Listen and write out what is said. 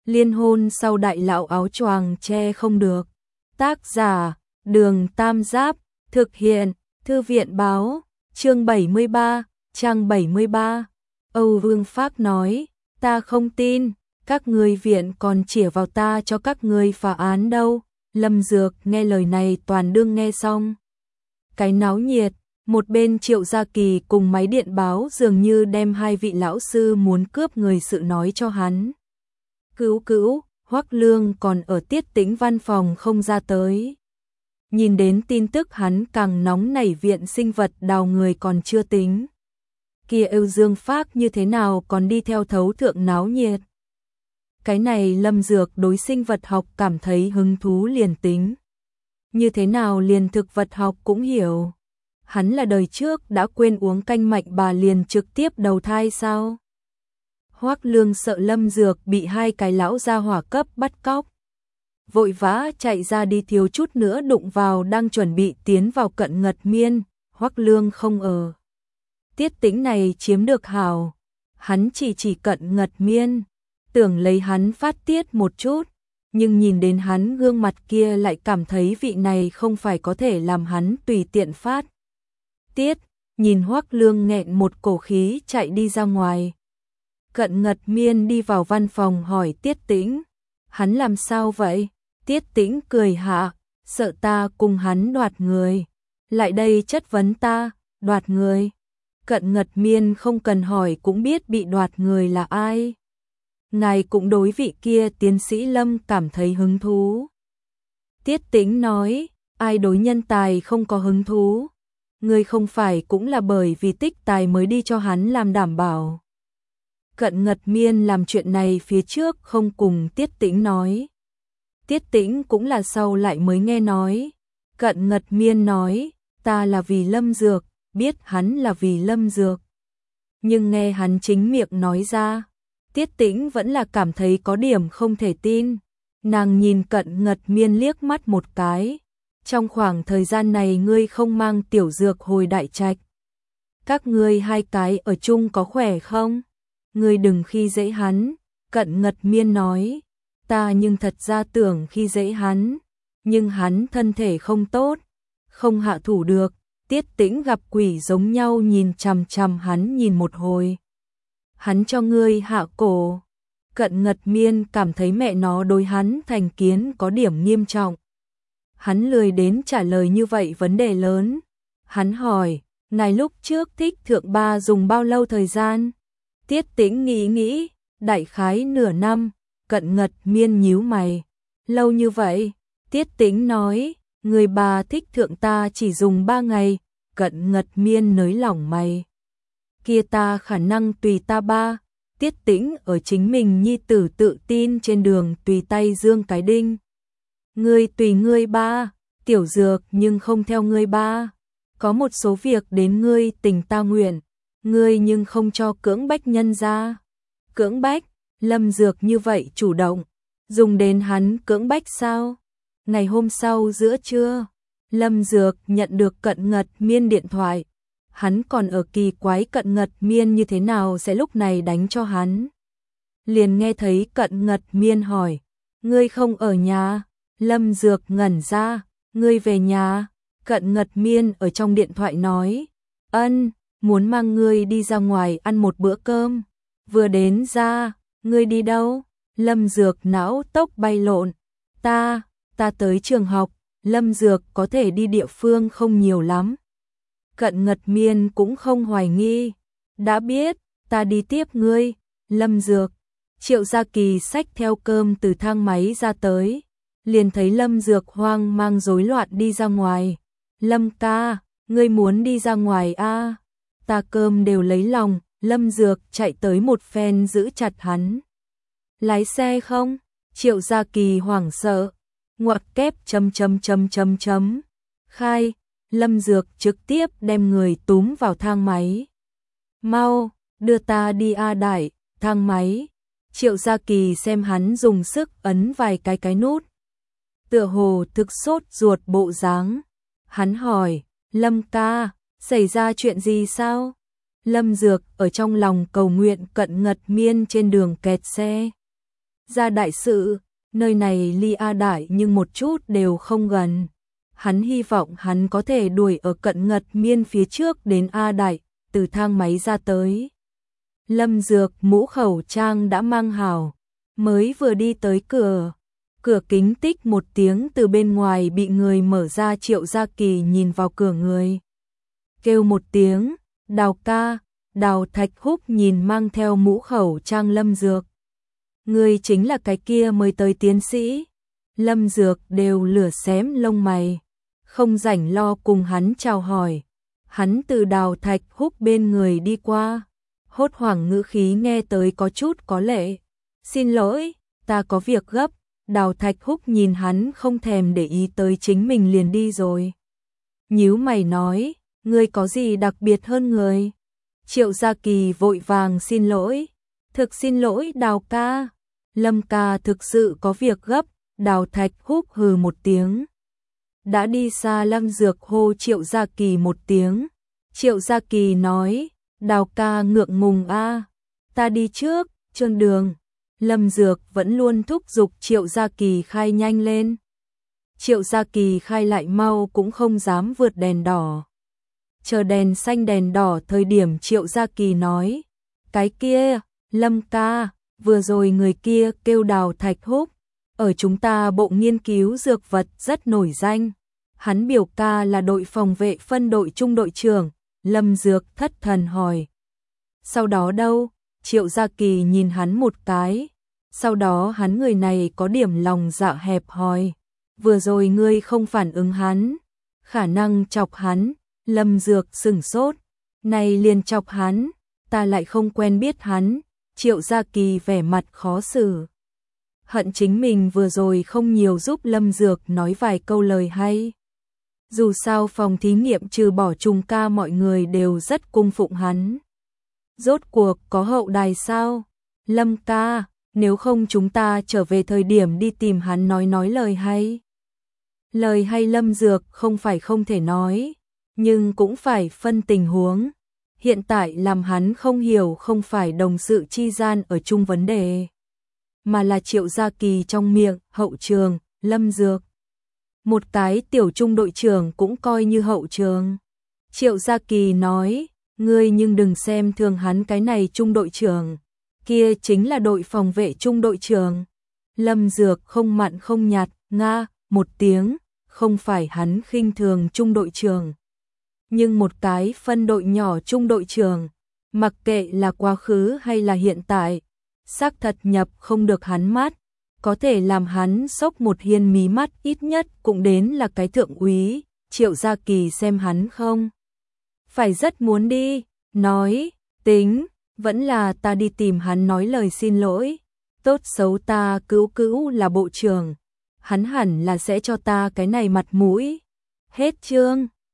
Liên hôn sau đại lão áo choàng che không được. Tác giả, Đường Tam Giáp, thực hiện, Thư viện báo, chương 73, trang 73. Âu Vương Phác nói, ta không tin, các ngươi viện còn chĩa vào ta cho các ngươi phá án đâu. Lâm Dược nghe lời này toàn đương nghe xong. Cái náo nhiệt, một bên Triệu Gia Kỳ cùng máy điện báo dường như đem hai vị lão sư muốn cướp người sự nói cho hắn. Cữu, Hoắc Lương còn ở Tiết Tĩnh văn phòng không ra tới. Nhìn đến tin tức hắn càng nóng nảy, viện sinh vật đào người còn chưa tính. Kia Âu Dương Phác như thế nào còn đi theo thấu thượng náo nhiệt. Cái này Lâm Dược đối sinh vật học cảm thấy hứng thú liền tính. Như thế nào liền thực vật học cũng hiểu. Hắn là đời trước đã quên uống canh mạnh bà liền trực tiếp đầu thai sao? Hoắc Lương sợ Lâm Dược bị hai cái lão gia hỏa cấp bắt cóc. Vội vã chạy ra đi, thiếu chút nữa đụng vào đang chuẩn bị tiến vào Cận Ngật Miên. Hoắc Lương không ở. Tiết Tĩnh này chiếm được hảo. Hắn chỉ Cận Ngật Miên. Tưởng lấy hắn phát tiết một chút. Nhưng nhìn đến hắn gương mặt kia lại cảm thấy vị này không phải có thể làm hắn tùy tiện phát tiết. Nhìn Hoắc Lương nghẹn một cổ khí chạy đi ra ngoài. Cận Ngật Miên đi vào văn phòng hỏi Tiết Tĩnh. Hắn làm sao vậy? Tiết Tĩnh cười hạ, sợ ta cùng hắn đoạt người. Lại đây chất vấn ta, đoạt người. Cận Ngật Miên không cần hỏi cũng biết bị đoạt người là ai. Ngài cũng đối vị kia tiến sĩ Lâm cảm thấy hứng thú. Tiết Tĩnh nói, ai đối nhân tài không có hứng thú. Người không phải cũng là bởi vì tích tài mới đi cho hắn làm đảm bảo. Cận Ngật Miên làm chuyện này phía trước không cùng Tiết Tĩnh nói. Tiết Tĩnh cũng là sau lại mới nghe nói. Cận Ngật Miên nói, ta là vì Lâm Dược, biết hắn là vì Lâm Dược. Nhưng nghe hắn chính miệng nói ra, Tiết Tĩnh vẫn là cảm thấy có điểm không thể tin. Nàng nhìn Cận Ngật Miên liếc mắt một cái. Trong khoảng thời gian này ngươi không mang Tiểu Dược hồi Đại Trạch. Các ngươi hai cái ở chung có khỏe không? Ngươi đừng khi dễ hắn. Cận Ngật Miên nói, ta nhưng thật ra tưởng khi dễ hắn. Nhưng hắn thân thể không tốt, không hạ thủ được. Tiết Tĩnh gặp quỷ giống nhau nhìn chằm chằm hắn nhìn một hồi. Hắn cho ngươi hạ cổ. Cận Ngật Miên cảm thấy mẹ nó đối hắn thành kiến có điểm nghiêm trọng. Hắn lười đến trả lời như vậy vấn đề lớn. Hắn hỏi, ngài lúc trước thích thượng ba dùng bao lâu thời gian? Tiết Tĩnh nghĩ, đại khái nửa năm. Cận Ngật Miên nhíu mày. Lâu như vậy? Tiết Tĩnh nói, người bà thích thượng ta chỉ dùng 3 ngày. Cận Ngật Miên nới lỏng mày. Kia ta khả năng tùy ta ba. Tiết Tĩnh ở chính mình nhi tử tự tin trên đường tùy tay dương cái đinh. Ngươi tùy ngươi ba, Tiểu Dược nhưng không theo ngươi ba. Có một số việc đến ngươi tình ta nguyện, ngươi nhưng không cho cưỡng bách nhân ra. Cưỡng bách, Lâm Dược như vậy chủ động, dùng đến hắn cưỡng bách sao? Ngày hôm sau giữa trưa, Lâm Dược nhận được Cận Ngật Miên điện thoại. Hắn còn ở kỳ quái Cận Ngật Miên như thế nào sẽ lúc này đánh cho hắn. Liền nghe thấy Cận Ngật Miên hỏi, ngươi không ở nhà? Lâm Dược ngẩn ra, ngươi về nhà? Cận Ngật Miên ở trong điện thoại nói, ân, muốn mang ngươi đi ra ngoài ăn một bữa cơm. Vừa đến ra, ngươi đi đâu? Lâm Dược não tốc bay lộn, ta tới trường học. Lâm Dược có thể đi địa phương không nhiều lắm. Cận Ngật Miên cũng không hoài nghi, đã biết, ta đi tiếp ngươi. Lâm Dược. Triệu Gia Kỳ xách theo cơm từ thang máy ra tới, liền thấy Lâm Dược hoang mang rối loạn đi ra ngoài. Lâm ca, ngươi muốn đi ra ngoài a? Ta cơm đều lấy lòng. Lâm Dược chạy tới một phen giữ chặt hắn. Lái xe không? Triệu Gia Kỳ hoảng sợ. Ngoặc kép ... Khai. Lâm Dược trực tiếp đem người túm vào thang máy. Mau, đưa ta đi a đại. Thang máy. Triệu Gia Kỳ xem hắn dùng sức ấn vài cái nút. Tựa hồ thực sốt ruột bộ dáng. Hắn hỏi, Lâm ca, xảy ra chuyện gì sao? Lâm Dược ở trong lòng cầu nguyện Cận Ngật Miên trên đường kẹt xe. ra đại sự, nơi này ly A Đại nhưng một chút đều không gần. Hắn hy vọng hắn có thể đuổi ở cận Ngật Miên phía trước đến A Đại, từ thang máy ra tới. Lâm Dược mũ khẩu trang đã mang hảo, mới vừa đi tới cửa. Cửa kính tích một tiếng từ bên ngoài bị người mở ra. Triệu Gia Kỳ nhìn vào cửa người. Kêu một tiếng, Đào ca. Đào Thạch Húc nhìn mang theo mũ khẩu trang Lâm Dược. Người chính là cái kia mới tới tiến sĩ. Lâm Dược đều lửa xém lông mày, không rảnh lo cùng hắn chào hỏi. Hắn từ Đào Thạch Húc bên người đi qua, hốt hoảng ngữ khí nghe tới có chút có lệ. Xin lỗi, ta có việc gấp. Đào Thạch Húc nhìn hắn không thèm để ý tới chính mình liền đi rồi. Nhíu mày nói, ngươi có gì đặc biệt hơn người? Triệu Gia Kỳ vội vàng xin lỗi. Thực xin lỗi Đào ca. Lâm ca thực sự có việc gấp. Đào Thạch Húc hừ một tiếng. Đã đi xa. Lâm Dược hô Triệu Gia Kỳ một tiếng. Triệu Gia Kỳ nói, Đào ca ngượng ngùng a, ta đi trước, trơn đường. Lâm Dược vẫn luôn thúc giục Triệu Gia Kỳ khai nhanh lên. Triệu Gia Kỳ khai lại mau cũng không dám vượt đèn đỏ. Chờ đèn xanh đèn đỏ thời điểm Triệu Gia Kỳ nói, cái kia, Lâm ca, vừa rồi người kia kêu Đào Thạch Húc, ở chúng ta bộ nghiên cứu dược vật rất nổi danh. Hắn biểu ca là đội phòng vệ phân đội trung đội trưởng. Lâm Dược thất thần hỏi. Sau đó đâu? Triệu Gia Kỳ nhìn hắn một cái. Sau đó hắn người này có điểm lòng dạ hẹp hòi. Vừa rồi ngươi không phản ứng hắn, khả năng chọc hắn. Lâm Dược sửng sốt. Này liền chọc hắn, ta lại không quen biết hắn. Triệu Gia Kỳ vẻ mặt khó xử. Hận chính mình vừa rồi không nhiều giúp Lâm Dược nói vài câu lời hay. Dù sao phòng thí nghiệm trừ bỏ Trùng ca mọi người đều rất cung phụng hắn. Rốt cuộc có hậu đài sao? Lâm ca, nếu không chúng ta trở về thời điểm đi tìm hắn nói lời hay. Lời hay Lâm Dược không phải không thể nói, nhưng cũng phải phân tình huống. Hiện tại làm hắn không hiểu không phải đồng sự chi gian ở chung vấn đề, mà là Triệu Gia Kỳ trong miệng hậu trường, Lâm Dược. Một cái tiểu trung đội trưởng cũng coi như hậu trường. Triệu Gia Kỳ nói, ngươi nhưng đừng xem thường hắn, cái này trung đội trưởng, kia chính là đội phòng vệ trung đội trưởng. Lâm Dược không mặn không nhạt, nga, một tiếng, không phải hắn khinh thường trung đội trưởng. Nhưng một cái phân đội nhỏ trung đội trưởng, mặc kệ là quá khứ hay là hiện tại, xác thật nhập không được hắn mắt. Có thể làm hắn sốc một hiên mí mắt ít nhất cũng đến là cái thượng úy. Triệu Gia Kỳ xem hắn không phải rất muốn đi, nói, tính, vẫn là ta đi tìm hắn nói lời xin lỗi. Tốt xấu ta cứu là bộ trưởng, hắn hẳn là sẽ cho ta cái này mặt mũi. Hết chương.